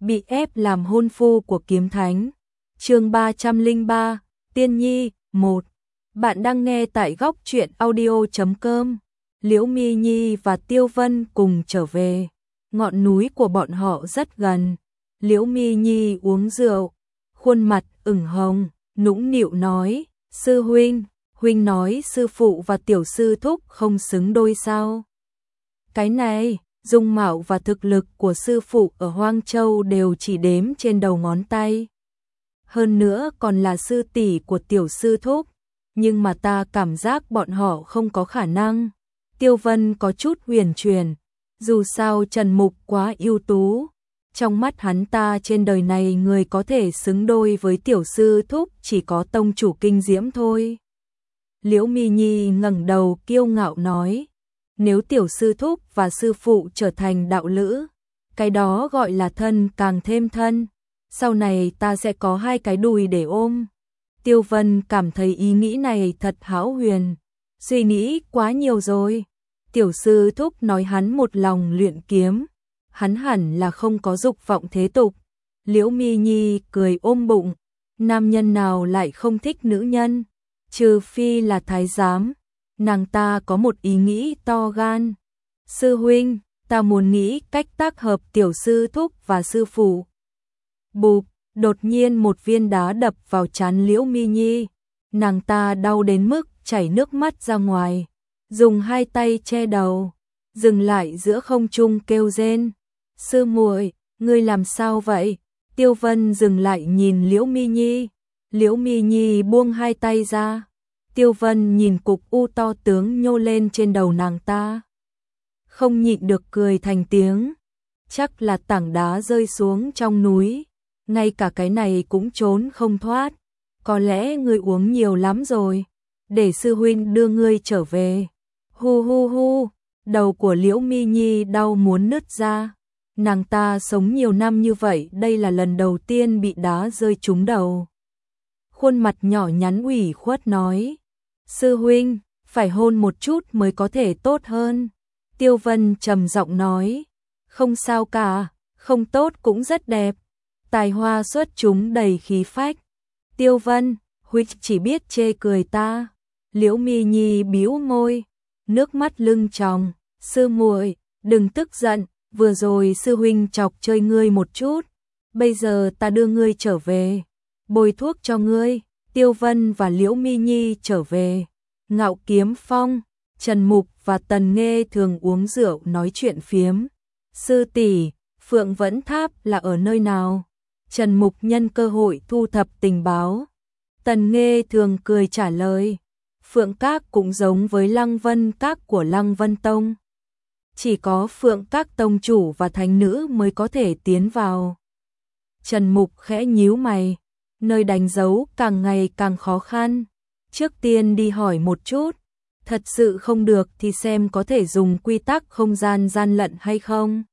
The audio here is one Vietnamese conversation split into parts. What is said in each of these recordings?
bị ép làm hôn phu của kiếm thánh. Chương 303, Tiên Nhi 1. Bạn đang nghe tại góc truyện audio.com. Liễu Mi Nhi và Tiêu Vân cùng trở về. Ngọn núi của bọn họ rất gần. Liễu Mi Nhi uống rượu, khuôn mặt ửng hồng, nũng nịu nói: "Sư huynh, huynh nói sư phụ và tiểu sư thúc không xứng đôi sao?" Cái này, dung mạo và thực lực của sư phụ ở Hoang Châu đều chỉ đếm trên đầu ngón tay. Hơn nữa còn là sư tỷ của tiểu sư thúc, nhưng mà ta cảm giác bọn họ không có khả năng. Tiêu Vân có chút huyền truyền, dù sao Trần Mục quá ưu tú. Trong mắt hắn ta trên đời này người có thể xứng đôi với tiểu sư thúc chỉ có tông chủ Kinh Diễm thôi. Liễu Mi Nhi ngẩng đầu kiêu ngạo nói: "Nếu tiểu sư thúc và sư phụ trở thành đạo lữ, cái đó gọi là thân càng thêm thân. Sau này ta sẽ có hai cái đùi để ôm." Tiêu Vân cảm thấy ý nghĩ này thật hão huyền, suy nghĩ quá nhiều rồi. Tiểu sư thúc nói hắn một lòng luyện kiếm, hắn hẳn là không có dục vọng thế tục. Liễu Mi Nhi cười ôm bụng, nam nhân nào lại không thích nữ nhân, trừ phi là thái giám. Nàng ta có một ý nghĩ to gan: "Sư huynh, ta muốn nghĩ cách tác hợp tiểu sư thúc và sư phụ." Bụp, đột nhiên một viên đá đập vào trán Liễu Mi Nhi, nàng ta đau đến mức chảy nước mắt ra ngoài, dùng hai tay che đầu, dừng lại giữa không trung kêu rên: "Sư muội, ngươi làm sao vậy?" Tiêu Vân dừng lại nhìn Liễu Mi Nhi, Liễu Mi Nhi buông hai tay ra. Tiêu Vân nhìn cục u to tướng nhô lên trên đầu nàng ta, không nhịn được cười thành tiếng. Chắc là tảng đá rơi xuống trong núi, ngay cả cái này cũng trốn không thoát. Có lẽ ngươi uống nhiều lắm rồi, để sư huynh đưa ngươi trở về. Hu hu hu, đầu của Liễu Mi Nhi đau muốn nứt ra. Nàng ta sống nhiều năm như vậy, đây là lần đầu tiên bị đá rơi trúng đầu. Khuôn mặt nhỏ nhắn ủy khuất nói: "Sư huynh, phải hôn một chút mới có thể tốt hơn." Tiêu Vân trầm giọng nói: "Không sao cả, không tốt cũng rất đẹp." Tài hoa xuất chúng đầy khí phách. "Tiêu Vân, huynh chỉ biết chê cười ta." Liễu Mi Nhi bĩu môi, nước mắt lưng tròng: "Sư muội, đừng tức giận, vừa rồi sư huynh chọc chơi ngươi một chút, bây giờ ta đưa ngươi trở về, bôi thuốc cho ngươi." Tiêu Vân và Liễu Mi Nhi trở về Ngạo Kiếm Phong. Trần Mục và Tần Nghê thường uống rượu nói chuyện phiếm. "Sư tỷ, Phượng Vẫn Tháp là ở nơi nào?" Trần Mục nhân cơ hội thu thập tình báo. Tần Nghê thường cười trả lời: "Phượng Các cũng giống với Lăng Vân Các của Lăng Vân Tông. Chỉ có Phượng Các tông chủ và thánh nữ mới có thể tiến vào." Trần Mục khẽ nhíu mày, nơi đánh dấu càng ngày càng khó khăn. Trước tiên đi hỏi một chút, thật sự không được thì xem có thể dùng quy tắc không gian gian lận hay không.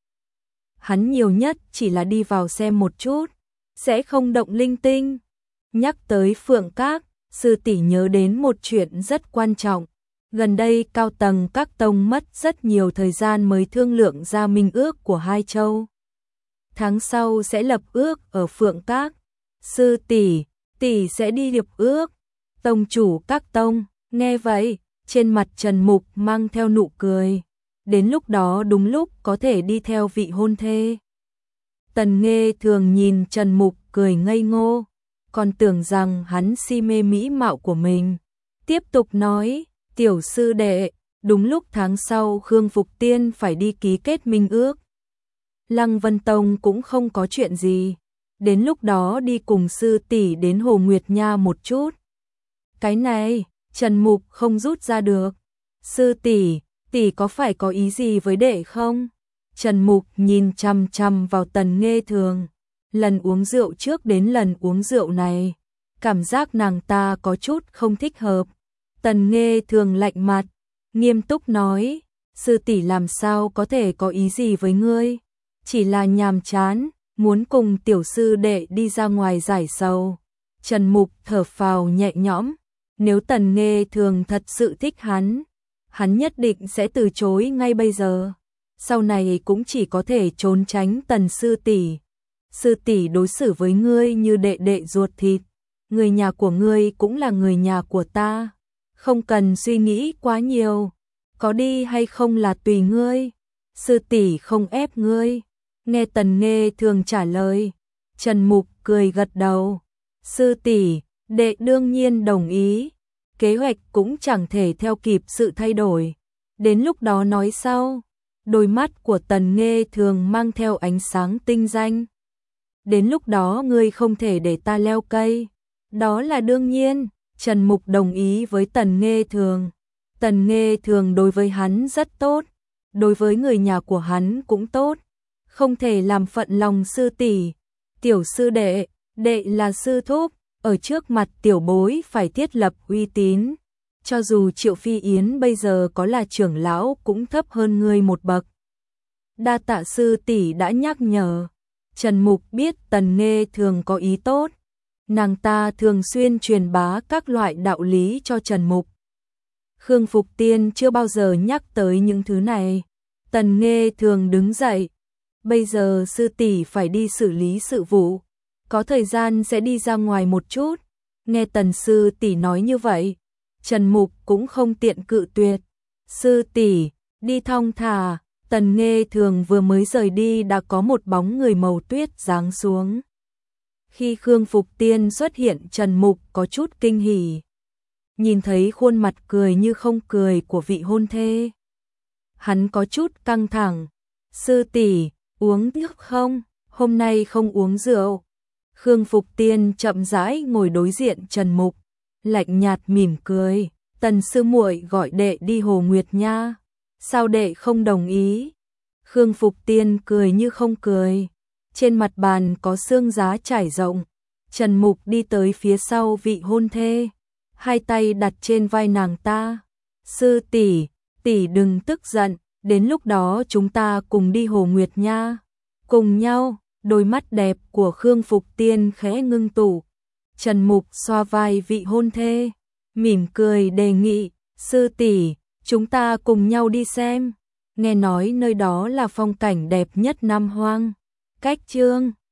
Hắn nhiều nhất chỉ là đi vào xem một chút, sẽ không động linh tinh. Nhắc tới Phượng Các, sư tỷ nhớ đến một chuyện rất quan trọng. Gần đây cao tầng các tông mất rất nhiều thời gian mới thương lượng ra minh ước của hai châu. Tháng sau sẽ lập ước ở Phượng Các. Sư tỷ, tỷ sẽ đi lập ước. Tông chủ các tông, nghe vậy, trên mặt Trần Mục mang theo nụ cười. Đến lúc đó đúng lúc có thể đi theo vị hôn thê. Tần Nghê thường nhìn Trần Mục cười ngây ngô, còn tưởng rằng hắn si mê mỹ mạo của mình. Tiếp tục nói: "Tiểu sư đệ, đúng lúc tháng sau Khương Phục Tiên phải đi ký kết minh ước. Lăng Vân Tông cũng không có chuyện gì, đến lúc đó đi cùng sư tỷ đến Hồ Nguyệt Nha một chút." Cái này, Trần Mục không rút ra được. "Sư tỷ, tỷ có phải có ý gì với đệ không?" Trần Mục nhìn chằm chằm vào Tần Nghê thường. Lần uống rượu trước đến lần uống rượu này, cảm giác nàng ta có chút không thích hợp. Tần Nghê thường lạnh mặt, nghiêm túc nói: "Sư tỷ làm sao có thể có ý gì với ngươi? Chỉ là nhàm chán, muốn cùng tiểu sư đệ đi ra ngoài giải sầu." Trần Mục thở phào nhẹ nhõm, nếu Tần Nghê thường thật sự thích hắn nhất định sẽ từ chối ngay bây giờ. Sau này cũng chỉ có thể trốn tránh Tần sư tỷ. sư tỷ đối xử với ngươi như đệ đệ ruột thịt, người nhà của ngươi cũng là người nhà của ta, không cần suy nghĩ quá nhiều, có đi hay không là tùy ngươi, sư tỷ không ép ngươi. Nghe Tần Nghê Thường trả lời, Trần Mục cười gật đầu, sư tỷ, đệ đương nhiên đồng ý, kế hoạch cũng chẳng thể theo kịp sự thay đổi, đến lúc đó nói sau. Đôi mắt của Tần Nghê Thường mang theo ánh sáng tinh danh. Đến lúc đó ngươi không thể để ta leo cây. Đó là đương nhiên, Trần Mục đồng ý với Tần Nghê Thường. Tần Nghê Thường đối với hắn rất tốt, đối với người nhà của hắn cũng tốt, không thể làm phận lòng sư tỷ. Tiểu sư đệ, đệ là sư thúc, ở trước mặt tiểu bối phải thiết lập uy tín. Cho dù Triệu Phi Yến bây giờ có là trưởng lão cũng thấp hơn ngươi một bậc. Đa tạ sư tỷ đã nhắc nhở. Trần Mục biết Tần Nghê Thường có ý tốt, nàng ta thường xuyên truyền bá các loại đạo lý cho Trần Mục. Khương Phục Tiên chưa bao giờ nhắc tới những thứ này. Tần Nghê Thường đứng dậy, bây giờ sư tỷ phải đi xử lý sự vụ, có thời gian sẽ đi ra ngoài một chút. Nghe Tần sư tỷ nói như vậy, Trần Mục cũng không tiện cự tuyệt. Sư tỷ, đi thong thả. Tần Nghê Thường vừa mới rời đi đã có một bóng người màu tuyết giáng xuống. Khi Khương Phục Tiên xuất hiện, Trần Mục có chút kinh hỉ. Nhìn thấy khuôn mặt cười như không cười của vị hôn thê, hắn có chút căng thẳng. Sư tỷ, uống nước không? Hôm nay không uống rượu. Khương Phục Tiên chậm rãi ngồi đối diện Trần Mục, lạnh nhạt mỉm cười. Tần sư muội gọi đệ đi Hồ Nguyệt Nha, sao đệ không đồng ý? Khương Phục Tiên cười như không cười. Trên mặt bàn có xương giá trải rộng. Trần Mục đi tới phía sau vị hôn thê, hai tay đặt trên vai nàng ta. Sư tỷ, tỷ đừng tức giận, đến lúc đó chúng ta cùng đi Hồ Nguyệt Nha. Cùng nhau. Đôi mắt đẹp của Khương Phục Tiên khẽ ngưng tụ. Trần Mục xoa vai vị hôn thê, mỉm cười đề nghị, sư tỷ, chúng ta cùng nhau đi xem. Nghe nói nơi đó là phong cảnh đẹp nhất Nam Hoang. Cách chương